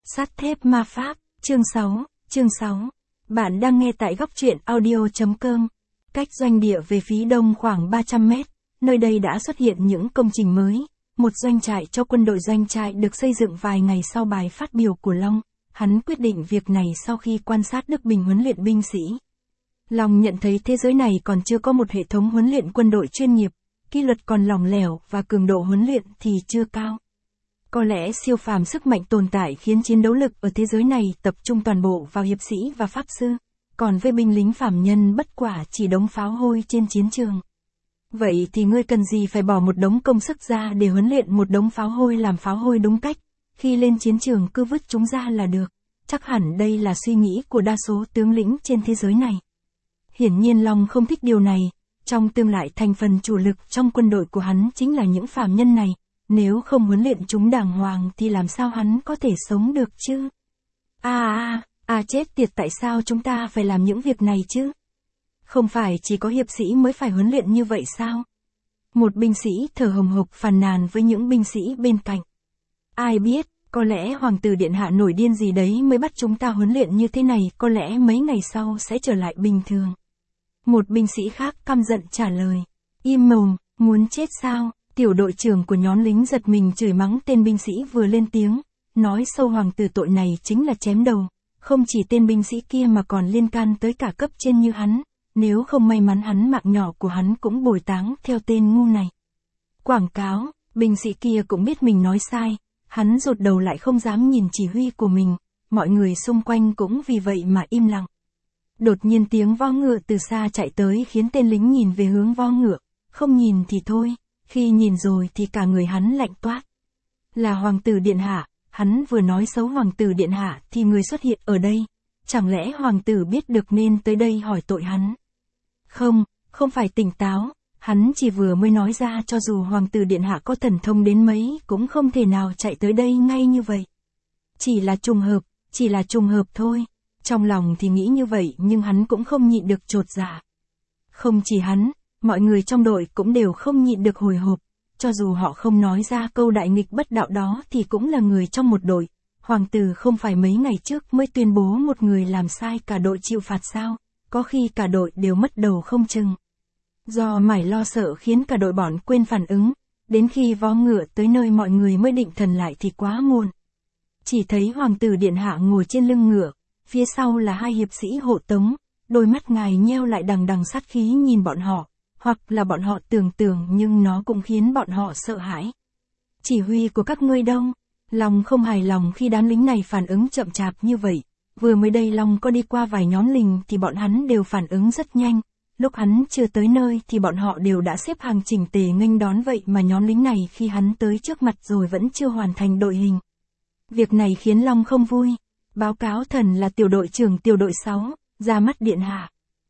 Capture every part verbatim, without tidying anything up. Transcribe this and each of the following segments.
Sắt thép ma pháp, chương sáu, chương sáu. Bạn đang nghe tại góc truyện audio.com. Cách doanh địa về phía đông khoảng ba trăm mét, nơi đây đã xuất hiện những công trình mới. Một doanh trại cho quân đội doanh trại được xây dựng vài ngày sau bài phát biểu của Long. Hắn quyết định việc này sau khi quan sát Đức Bình huấn luyện binh sĩ. Long nhận thấy thế giới này còn chưa có một hệ thống huấn luyện quân đội chuyên nghiệp, kỷ luật còn lỏng lẻo và cường độ huấn luyện thì chưa cao. Có lẽ siêu phàm sức mạnh tồn tại khiến chiến đấu lực ở thế giới này tập trung toàn bộ vào hiệp sĩ và pháp sư, còn với binh lính phàm nhân bất quả chỉ đống pháo hôi trên chiến trường. Vậy thì ngươi cần gì phải bỏ một đống công sức ra để huấn luyện một đống pháo hôi làm pháo hôi đúng cách, khi lên chiến trường cứ vứt chúng ra là được. Chắc hẳn đây là suy nghĩ của đa số tướng lĩnh trên thế giới này. Hiển nhiên Long không thích điều này, trong tương lai thành phần chủ lực trong quân đội của hắn chính là những phàm nhân này. Nếu không huấn luyện chúng đàng hoàng thì làm sao hắn có thể sống được chứ? À à, à chết tiệt, tại sao chúng ta phải làm những việc này chứ? Không phải chỉ có hiệp sĩ mới phải huấn luyện như vậy sao? Một binh sĩ thở hồng hộc phàn nàn với những binh sĩ bên cạnh. Ai biết, có lẽ hoàng tử điện hạ nổi điên gì đấy mới bắt chúng ta huấn luyện như thế này, có lẽ mấy ngày sau sẽ trở lại bình thường. Một binh sĩ khác căm giận trả lời. Im mồm, muốn chết sao? Tiểu đội trưởng của nhóm lính giật mình chửi mắng tên binh sĩ vừa lên tiếng, nói sâu hoàng tử tội này chính là chém đầu, không chỉ tên binh sĩ kia mà còn liên can tới cả cấp trên như hắn, nếu không may mắn hắn mạng nhỏ của hắn cũng bồi táng theo tên ngu này. Quảng cáo, binh sĩ kia cũng biết mình nói sai, hắn rụt đầu lại không dám nhìn chỉ huy của mình, mọi người xung quanh cũng vì vậy mà im lặng. Đột nhiên tiếng vo ngựa từ xa chạy tới khiến tên lính nhìn về hướng vo ngựa, không nhìn thì thôi. Khi nhìn rồi thì cả người hắn lạnh toát. Là hoàng tử điện hạ, hắn vừa nói xấu hoàng tử điện hạ thì người xuất hiện ở đây. Chẳng lẽ hoàng tử biết được nên tới đây hỏi tội hắn? Không, không phải tỉnh táo, hắn chỉ vừa mới nói ra cho dù hoàng tử điện hạ có thần thông đến mấy cũng không thể nào chạy tới đây ngay như vậy. Chỉ là trùng hợp, chỉ là trùng hợp thôi. Trong lòng thì nghĩ như vậy nhưng hắn cũng không nhịn được chột dạ. Không chỉ hắn, mọi người trong đội cũng đều không nhịn được hồi hộp, cho dù họ không nói ra câu đại nghịch bất đạo đó thì cũng là người trong một đội. Hoàng tử không phải mấy ngày trước mới tuyên bố một người làm sai cả đội chịu phạt sao, có khi cả đội đều mất đầu không chừng. Do mải lo sợ khiến cả đội bọn quên phản ứng, đến khi vó ngựa tới nơi mọi người mới định thần lại thì quá muộn. Chỉ thấy hoàng tử điện hạ ngồi trên lưng ngựa, phía sau là hai hiệp sĩ hộ tống, đôi mắt ngài nheo lại đằng đằng sát khí nhìn bọn họ. Hoặc là bọn họ tưởng tượng nhưng nó cũng khiến bọn họ sợ hãi. Chỉ huy của các ngươi đâu? Long không hài lòng khi đám lính này phản ứng chậm chạp như vậy. Vừa mới đây Long có đi qua vài nhóm lính thì bọn hắn đều phản ứng rất nhanh. Lúc hắn chưa tới nơi thì bọn họ đều đã xếp hàng chỉnh tề nghênh đón, vậy mà nhóm lính này khi hắn tới trước mặt rồi vẫn chưa hoàn thành đội hình. Việc này khiến Long không vui. Báo cáo thần là tiểu đội trưởng tiểu đội sáu, ra mắt điện hạ.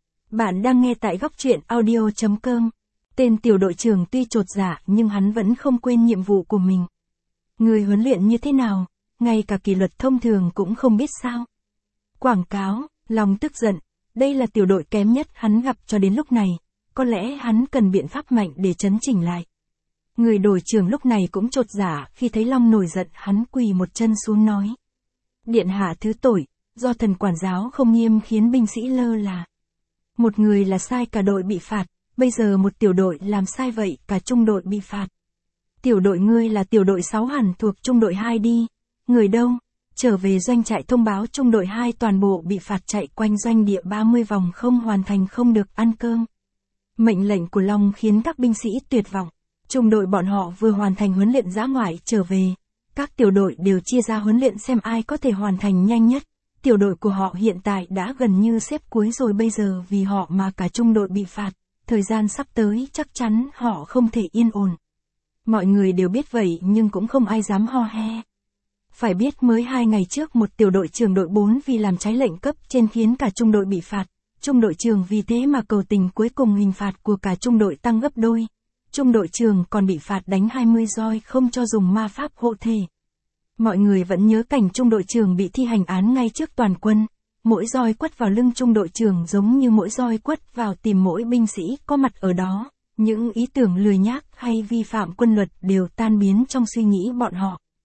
Bạn đang nghe tại góc truyện audio.com. Tên tiểu đội trưởng tuy chột dạ nhưng hắn vẫn không quên nhiệm vụ của mình. Người huấn luyện như thế nào, ngay cả kỷ luật thông thường cũng không biết sao. Quảng cáo, Long tức giận, đây là tiểu đội kém nhất hắn gặp cho đến lúc này, có lẽ hắn cần biện pháp mạnh để chấn chỉnh lại. Người đội trưởng lúc này cũng chột dạ khi thấy Long nổi giận, hắn quỳ một chân xuống nói. Điện hạ thứ tội, do thần quản giáo không nghiêm khiến binh sĩ lơ là. Một người là sai cả đội bị phạt, bây giờ một tiểu đội làm sai vậy cả trung đội bị phạt. Tiểu đội ngươi là tiểu đội sáu hẳn thuộc trung đội hai đi. Người đâu? Trở về doanh trại thông báo trung đội hai toàn bộ bị phạt chạy quanh doanh địa ba mươi vòng không hoàn thành không được ăn cơm. Mệnh lệnh của Long khiến các binh sĩ tuyệt vọng. Trung đội bọn họ vừa hoàn thành huấn luyện dã ngoại trở về. Các tiểu đội đều chia ra huấn luyện xem ai có thể hoàn thành nhanh nhất. Tiểu đội của họ hiện tại đã gần như xếp cuối rồi, bây giờ vì họ mà cả trung đội bị phạt, thời gian sắp tới chắc chắn họ không thể yên ổn. Mọi người đều biết vậy nhưng cũng không ai dám ho he. Phải biết mới hai ngày trước một tiểu đội trưởng đội bốn vì làm trái lệnh cấp trên khiến cả trung đội bị phạt, trung đội trưởng vì thế mà cầu tình, cuối cùng hình phạt của cả trung đội tăng gấp đôi. Trung đội trưởng còn bị phạt đánh hai mươi roi không cho dùng ma pháp hộ thể. Mọi người vẫn nhớ cảnh trung đội trưởng bị thi hành án ngay trước toàn quân, mỗi roi quất vào lưng trung đội trưởng giống như mỗi roi quất vào tìm mỗi binh sĩ có mặt ở đó, những ý tưởng lười nhác hay vi phạm quân luật đều tan biến trong suy nghĩ bọn họ.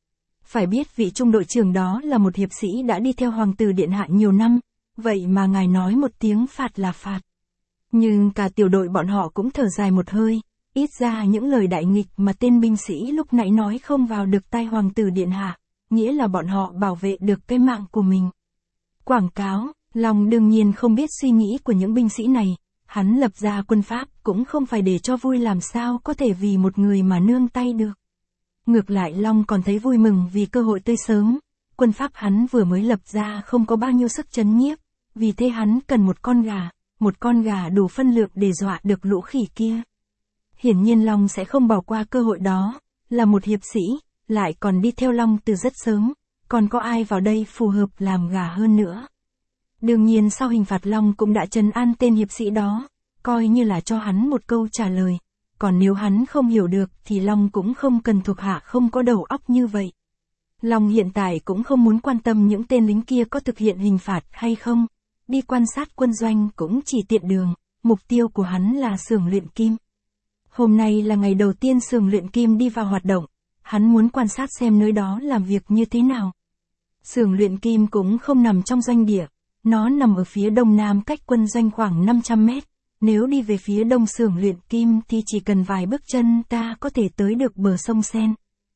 Phải biết vị trung đội trưởng đó là một hiệp sĩ đã đi theo hoàng tử điện hạ nhiều năm, vậy mà ngài nói một tiếng phạt là phạt. Nhưng cả tiểu đội bọn họ cũng thở dài một hơi, ít ra những lời đại nghịch mà tên binh sĩ lúc nãy nói không vào được tai hoàng tử điện hạ, nghĩa là bọn họ bảo vệ được cái mạng của mình. Quảng cáo, Long đương nhiên không biết suy nghĩ của những binh sĩ này, hắn lập ra quân pháp cũng không phải để cho vui, làm sao có thể vì một người mà nương tay được. Ngược lại Long còn thấy vui mừng vì cơ hội tươi sớm, quân pháp hắn vừa mới lập ra không có bao nhiêu sức chấn nhiếp, vì thế hắn cần một con gà, một con gà đủ phân lượng để dọa được lũ khỉ kia. Hiển nhiên Long sẽ không bỏ qua cơ hội đó, là một hiệp sĩ, lại còn đi theo Long từ rất sớm, còn có ai vào đây phù hợp làm gà hơn nữa. Đương nhiên sau hình phạt Long cũng đã trấn an tên hiệp sĩ đó, coi như là cho hắn một câu trả lời, còn nếu hắn không hiểu được thì Long cũng không cần thuộc hạ không có đầu óc như vậy. Long hiện tại cũng không muốn quan tâm những tên lính kia có thực hiện hình phạt hay không, đi quan sát quân doanh cũng chỉ tiện đường, mục tiêu của hắn là xưởng luyện kim. Hôm nay là ngày đầu tiên xưởng luyện kim đi vào hoạt động, hắn muốn quan sát xem nơi đó làm việc như thế nào. Xưởng luyện kim cũng không nằm trong doanh địa, nó nằm ở phía đông nam cách quân doanh khoảng năm trăm mét, nếu đi về phía đông xưởng luyện kim thì chỉ cần vài bước chân ta có thể tới được bờ sông Sen.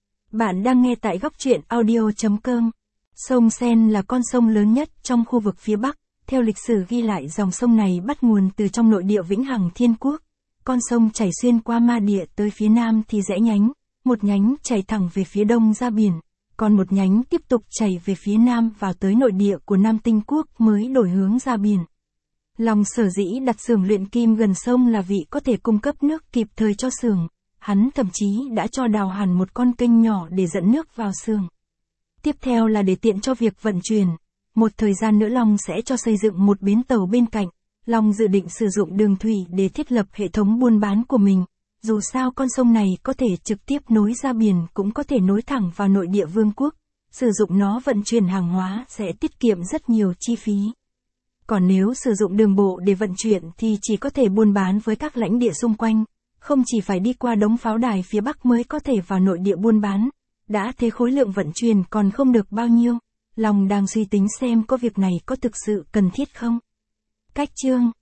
Bạn đang nghe tại góc truyện audio chấm com. Sông Sen là con sông lớn nhất trong khu vực phía Bắc, theo lịch sử ghi lại dòng sông này bắt nguồn từ trong nội địa Vĩnh Hằng Thiên Quốc. Con sông chảy xuyên qua Ma Địa tới phía nam thì rẽ nhánh, một nhánh chảy thẳng về phía đông ra biển, còn một nhánh tiếp tục chảy về phía nam vào tới nội địa của Nam Tinh Quốc mới đổi hướng ra biển. Long sở dĩ đặt xưởng luyện kim gần sông là vì có thể cung cấp nước kịp thời cho xưởng, hắn thậm chí đã cho đào hẳn một con kênh nhỏ để dẫn nước vào xưởng. Tiếp theo là để tiện cho việc vận chuyển, một thời gian nữa Long sẽ cho xây dựng một bến tàu bên cạnh. Long dự định sử dụng đường thủy để thiết lập hệ thống buôn bán của mình, dù sao con sông này có thể trực tiếp nối ra biển cũng có thể nối thẳng vào nội địa vương quốc, sử dụng nó vận chuyển hàng hóa sẽ tiết kiệm rất nhiều chi phí. Còn nếu sử dụng đường bộ để vận chuyển thì chỉ có thể buôn bán với các lãnh địa xung quanh, không chỉ phải đi qua đống pháo đài phía Bắc mới có thể vào nội địa buôn bán, đã thế khối lượng vận chuyển còn không được bao nhiêu, Long đang suy tính xem có việc này có thực sự cần thiết không. Cách chương